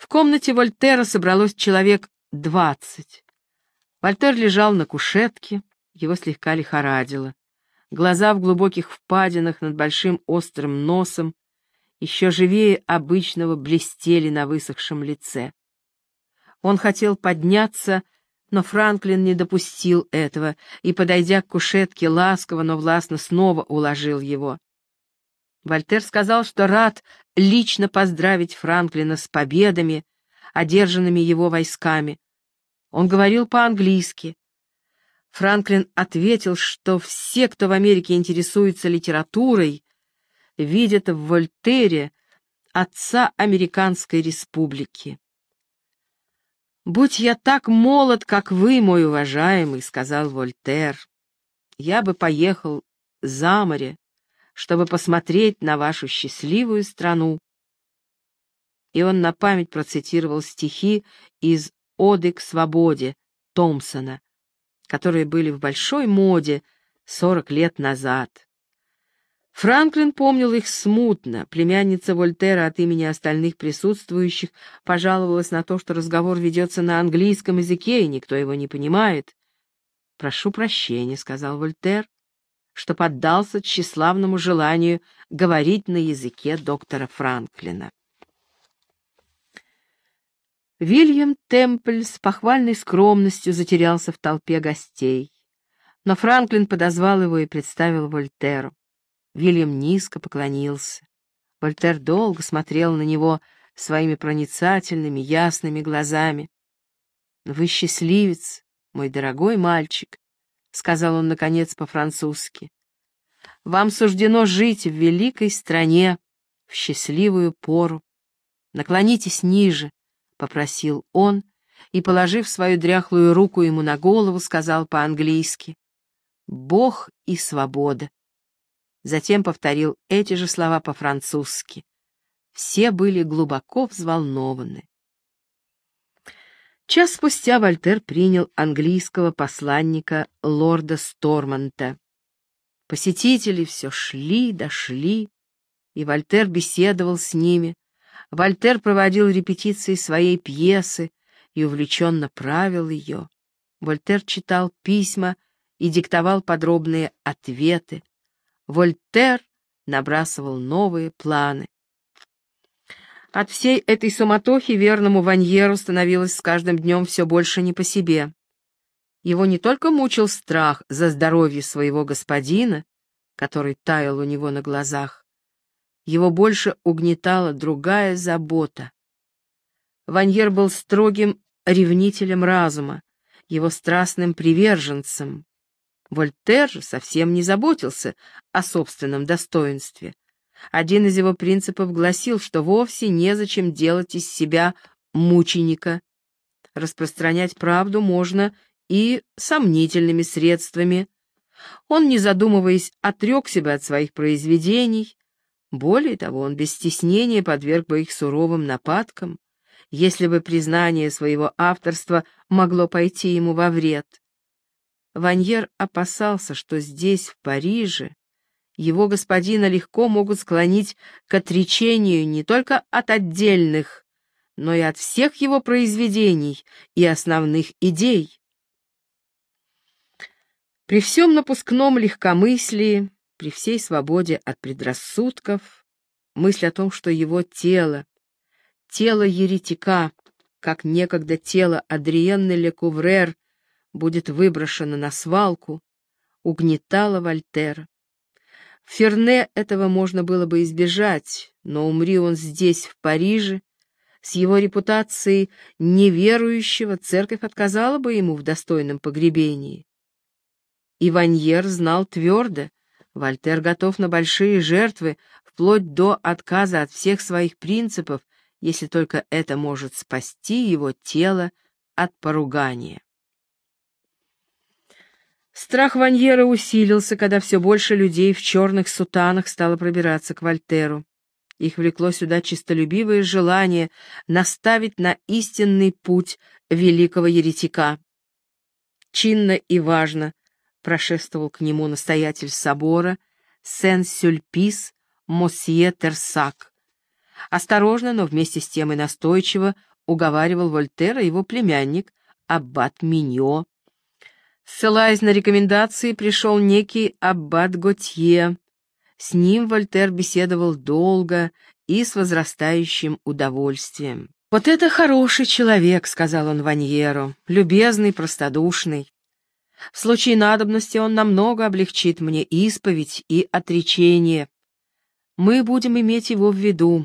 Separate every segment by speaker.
Speaker 1: комнате Вольтера собралось человек 20. Вольтер лежал на кушетке, его слегка лихорадило. Глаза в глубоких впадинах над большим острым носом еще живее обычного блестели на высохшем лице. Он хотел подняться, но Франклин не допустил этого и, подойдя к кушетке, ласково, но властно снова уложил его. Вольтер сказал, что рад лично поздравить Франклина с победами, одержанными его войсками. Он говорил по-английски. Франклин ответил, что все, кто в Америке интересуется литературой, видят в Вольтере отца Американской республики. «Будь я так молод, как вы, мой уважаемый, — сказал Вольтер, — я бы поехал за море, чтобы посмотреть на вашу счастливую страну». И он на память процитировал стихи из «Оды к свободе» Томпсона, которые были в большой моде 40 лет назад. Франклин помнил их смутно. Племянница Вольтера от имени остальных присутствующих пожаловалась на то, что разговор ведется на английском языке, и никто его не понимает. «Прошу прощения», — сказал Вольтер, что поддался тщеславному желанию говорить на языке доктора Франклина. Вильям Темпль с похвальной скромностью затерялся в толпе гостей, но Франклин подозвал его и представил Вольтеру. Вильям низко поклонился. Вольтер долго смотрел на него своими проницательными, ясными глазами. «Вы счастливец, мой дорогой мальчик», — сказал он, наконец, по-французски. «Вам суждено жить в великой стране в счастливую пору. Наклонитесь ниже», — попросил он, и, положив свою дряхлую руку ему на голову, сказал по-английски: «Бог и свобода». Затем повторил эти же слова по-французски. Все были глубоко взволнованы. Час спустя Вольтер принял английского посланника лорда Стормонта. Посетители все шли, дошли, и Вольтер беседовал с ними. Вольтер проводил репетиции своей пьесы и увлеченно правил ее. Вольтер читал письма и диктовал подробные ответы. Вольтер набрасывал новые планы. От всей этой суматохи верному Ваньеру становилось с каждым днем все больше не по себе. Его не только мучил страх за здоровье своего господина, который таял у него на глазах, его больше угнетала другая забота. Ваньер был строгим ревнителем разума, его страстным приверженцем. Вольтер же совсем не заботился о собственном достоинстве. Один из его принципов гласил, что вовсе незачем делать из себя мученика. Распространять правду можно и сомнительными средствами. Он, не задумываясь, отрек себя от своих произведений. Более того, он без стеснения подверг бы их суровым нападкам, если бы признание своего авторства могло пойти ему во вред. Ваньер опасался, что здесь, в Париже, его господина легко могут склонить к отречению не только от отдельных, но и от всех его произведений и основных идей. При всем напускном легкомыслии, при всей свободе от предрассудков, мысль о том, что его тело еретика, как некогда тело Адриенны Лекуврер, будет выброшено на свалку, угнетала Вольтера. В Ферне этого можно было бы избежать, но умри он здесь, в Париже, с его репутацией неверующего, церковь отказала бы ему в достойном погребении. И Ваньер знал твердо: Вольтер готов на большие жертвы, вплоть до отказа от всех своих принципов, если только это может спасти его тело от поругания. Страх Ваньера усилился, когда все больше людей в черных сутанах стало пробираться к Вольтеру. Их влекло сюда честолюбивое желание наставить на истинный путь великого еретика. Чинно и важно прошествовал к нему настоятель собора Сен-Сюльпис Мосье Терсак. Осторожно, но вместе с тем и настойчиво уговаривал Вольтера его племянник аббат Миньо. Ссылаясь на рекомендации, пришел некий аббат Готье. С ним Вольтер беседовал долго и с возрастающим удовольствием. «Вот это хороший человек», — сказал он Ваньеру, — «любезный, простодушный. В случае надобности он намного облегчит мне исповедь и отречение. Мы будем иметь его в виду».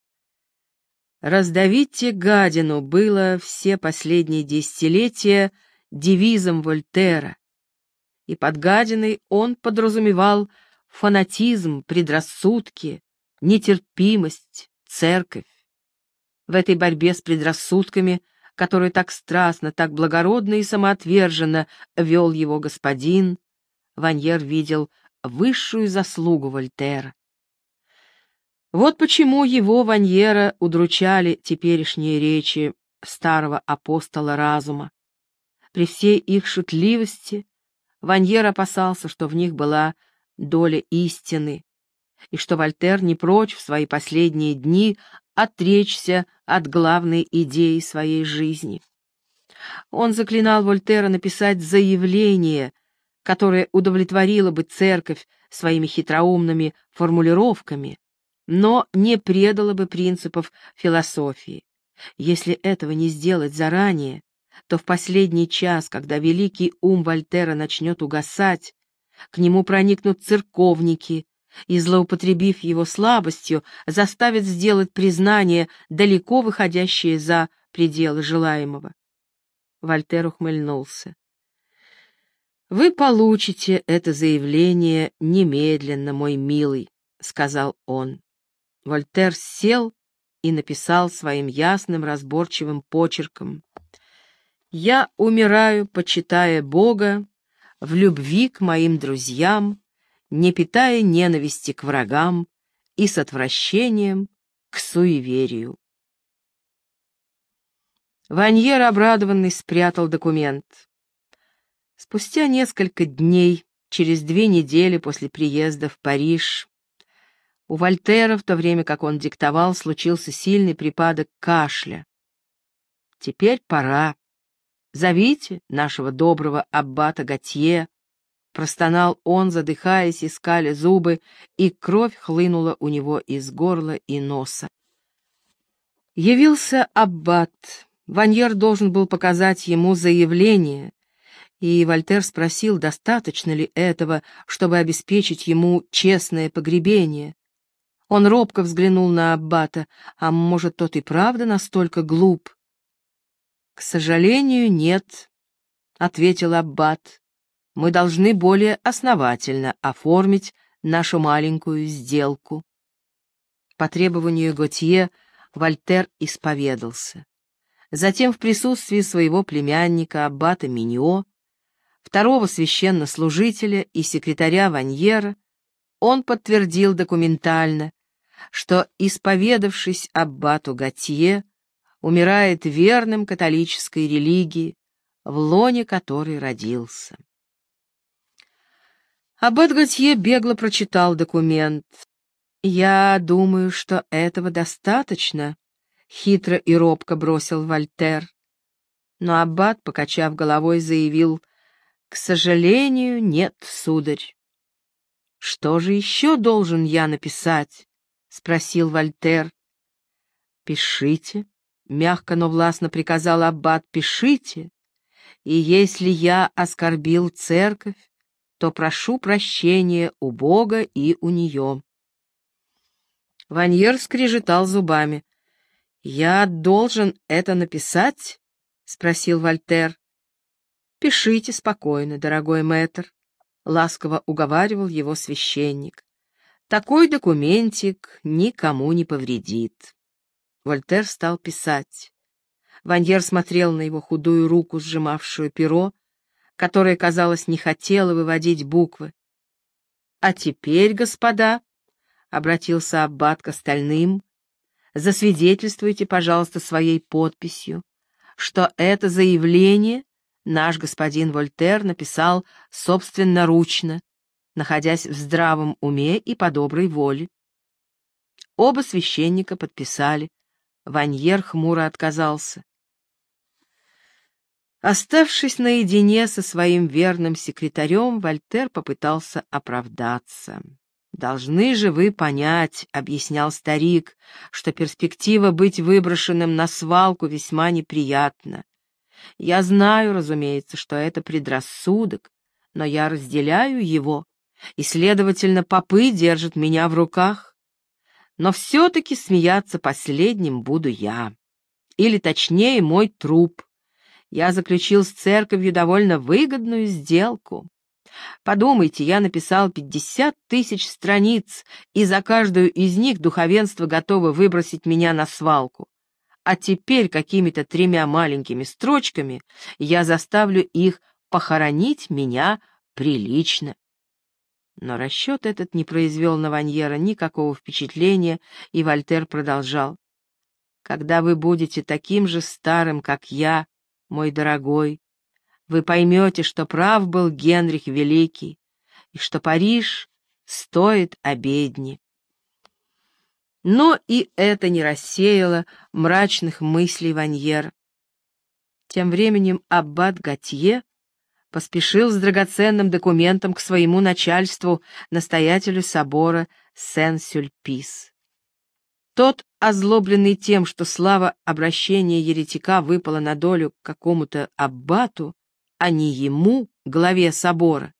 Speaker 1: «Раздавите гадину» было все последние десятилетия девизом Вольтера, и под гадиной он подразумевал фанатизм, предрассудки, нетерпимость, церковь. В этой борьбе с предрассудками, которую так страстно, так благородно и самоотверженно вел его господин, Ваньер видел высшую заслугу Вольтера. Вот почему его, Ваньера, удручали теперешние речи старого апостола разума. При всей их шутливости Ваньер опасался, что в них была доля истины, и что Вольтер не прочь в свои последние дни отречься от главной идеи своей жизни. Он заклинал Вольтера написать заявление, которое удовлетворило бы церковь своими хитроумными формулировками, но не предало бы принципов философии. Если этого не сделать заранее, то в последний час, когда великий ум Вольтера начнет угасать, к нему проникнут церковники и, злоупотребив его слабостью, заставят сделать признание, далеко выходящее за пределы желаемого. Вольтер ухмыльнулся. «Вы получите это заявление немедленно, мой милый», — сказал он. Вольтер сел и написал своим ясным, разборчивым почерком: «Я умираю, почитая Бога, в любви к моим друзьям, не питая ненависти к врагам и с отвращением к суеверию». Ваньер, обрадованный, спрятал документ. Спустя несколько дней, через 2 недели после приезда в Париж, у Вольтера, в то время как он диктовал, случился сильный припадок кашля. «Теперь пора. Зовите нашего доброго аббата Готье», — простонал он, задыхаясь и скаля зубы, и кровь хлынула у него из горла и носа. Явился аббат. Ваньер должен был показать ему заявление, и Вольтер спросил, достаточно ли этого, чтобы обеспечить ему честное погребение. Он робко взглянул на аббата, а может, тот и правда настолько глуп? «К сожалению, нет», — ответил аббат. «Мы должны более основательно оформить нашу маленькую сделку». По требованию Готье Вольтер исповедался. Затем в присутствии своего племянника аббата Миньо, второго священнослужителя и секретаря Ваньера, он подтвердил документально, что, исповедавшись аббату Готье, умирает верным католической религии, в лоне которой родился. Аббат Готье бегло прочитал документ. «Я думаю, что этого достаточно», — хитро и робко бросил Вольтер. Но аббат, покачав головой, заявил: «К сожалению, нет, сударь». «Что же еще должен я написать?» — спросил Вольтер. «Пишите», — мягко, но властно приказал аббат, — «пишите, и если я оскорбил церковь, то прошу прощения у Бога и у нее». Ваньер скрежетал зубами. «Я должен это написать?» — спросил Вольтер. «Пишите спокойно, дорогой мэтр», — ласково уговаривал его священник. «Такой документик никому не повредит». Вольтер стал писать. Ваньер смотрел на его худую руку, сжимавшую перо, которая, казалось, не хотела выводить буквы. «А теперь, господа», — обратился аббат к остальным, — «засвидетельствуйте, пожалуйста, своей подписью, что это заявление наш господин Вольтер написал собственноручно, находясь в здравом уме и по доброй воле». Оба священника подписали, Ваньер хмуро отказался. Оставшись наедине со своим верным секретарем, Вольтер попытался оправдаться. «Должны же вы понять», — объяснял старик, «что перспектива быть выброшенным на свалку весьма неприятна. Я знаю, разумеется, что это предрассудок, но я разделяю его, и, следовательно, попы держат меня в руках. Но все-таки смеяться последним буду я, или, точнее, мой труп. Я заключил с церковью довольно выгодную сделку. Подумайте, я написал 50 000 страниц, и за каждую из них духовенство готово выбросить меня на свалку. А теперь какими-то 3 маленькими строчками я заставлю их похоронить меня прилично». Но расчет этот не произвел на Ваньера никакого впечатления, и Вольтер продолжал. «Когда вы будете таким же старым, как я, мой дорогой, вы поймете, что прав был Генрих Великий, и что Париж стоит обедни». Но и это не рассеяло мрачных мыслей Ваньера. Тем временем аббат Готье поспешил с драгоценным документом к своему начальству, настоятелю собора Сен-Сюльпис. Тот, озлобленный тем, что слава обращения еретика выпала на долю какому-то аббату, а не ему, главе собора,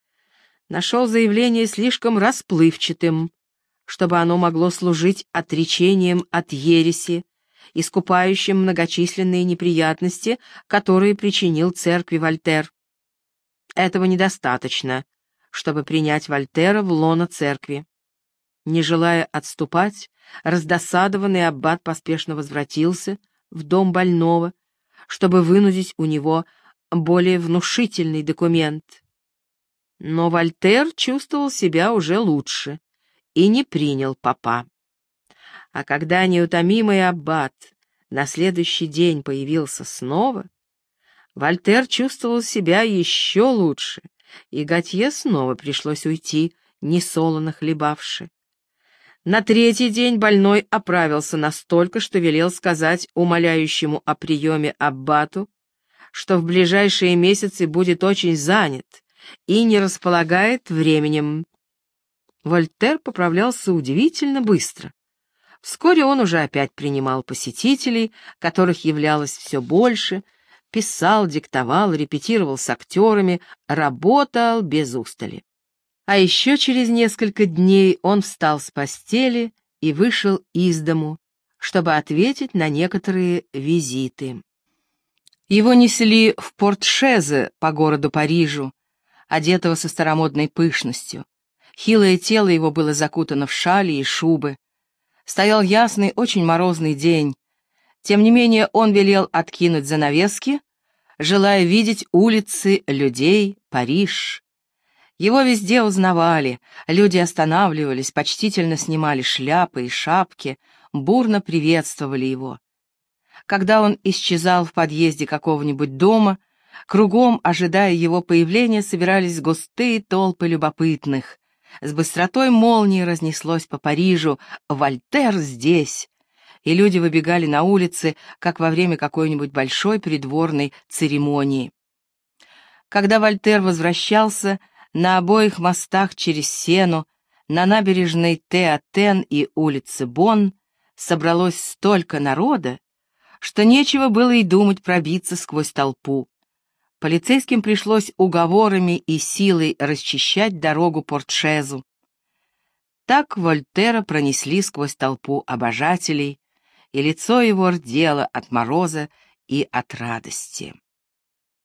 Speaker 1: нашел заявление слишком расплывчатым, чтобы оно могло служить отречением от ереси, искупающим многочисленные неприятности, которые причинил церкви Вольтер. Этого недостаточно, чтобы принять Вольтера в лоно церкви. Не желая отступать, раздосадованный аббат поспешно возвратился в дом больного, чтобы вынудить у него более внушительный документ. Но Вольтер чувствовал себя уже лучше и не принял попа. А когда неутомимый аббат на следующий день появился снова, Вольтер чувствовал себя еще лучше, и Готье снова пришлось уйти, несолоно хлебавши. На 3-й день больной оправился настолько, что велел сказать умоляющему о приеме аббату, что в ближайшие месяцы будет очень занят и не располагает временем. Вольтер поправлялся удивительно быстро. Вскоре он уже опять принимал посетителей, которых являлось все больше, писал, диктовал, репетировал с актерами, работал без устали. А еще через несколько дней он встал с постели и вышел из дому, чтобы ответить на некоторые визиты. Его несли в портшезе по городу Парижу, одетого со старомодной пышностью. Хилое тело его было закутано в шали и шубы. Стоял ясный, очень морозный день. Тем не менее он велел откинуть занавески, желая видеть улицы, людей, Париж. Его везде узнавали, люди останавливались, почтительно снимали шляпы и шапки, бурно приветствовали его. Когда он исчезал в подъезде какого-нибудь дома, кругом, ожидая его появления, собирались густые толпы любопытных. С быстротой молнии разнеслось по Парижу: «Вольтер здесь!» И люди выбегали на улицы, как во время какой-нибудь большой придворной церемонии. Когда Вольтер возвращался, на обоих мостах через Сену, на набережной Театен и улице Бонн собралось столько народа, что нечего было и думать пробиться сквозь толпу. Полицейским пришлось уговорами и силой расчищать дорогу портшезу. Так Вольтера пронесли сквозь толпу обожателей, и лицо его рдело от мороза и от радости.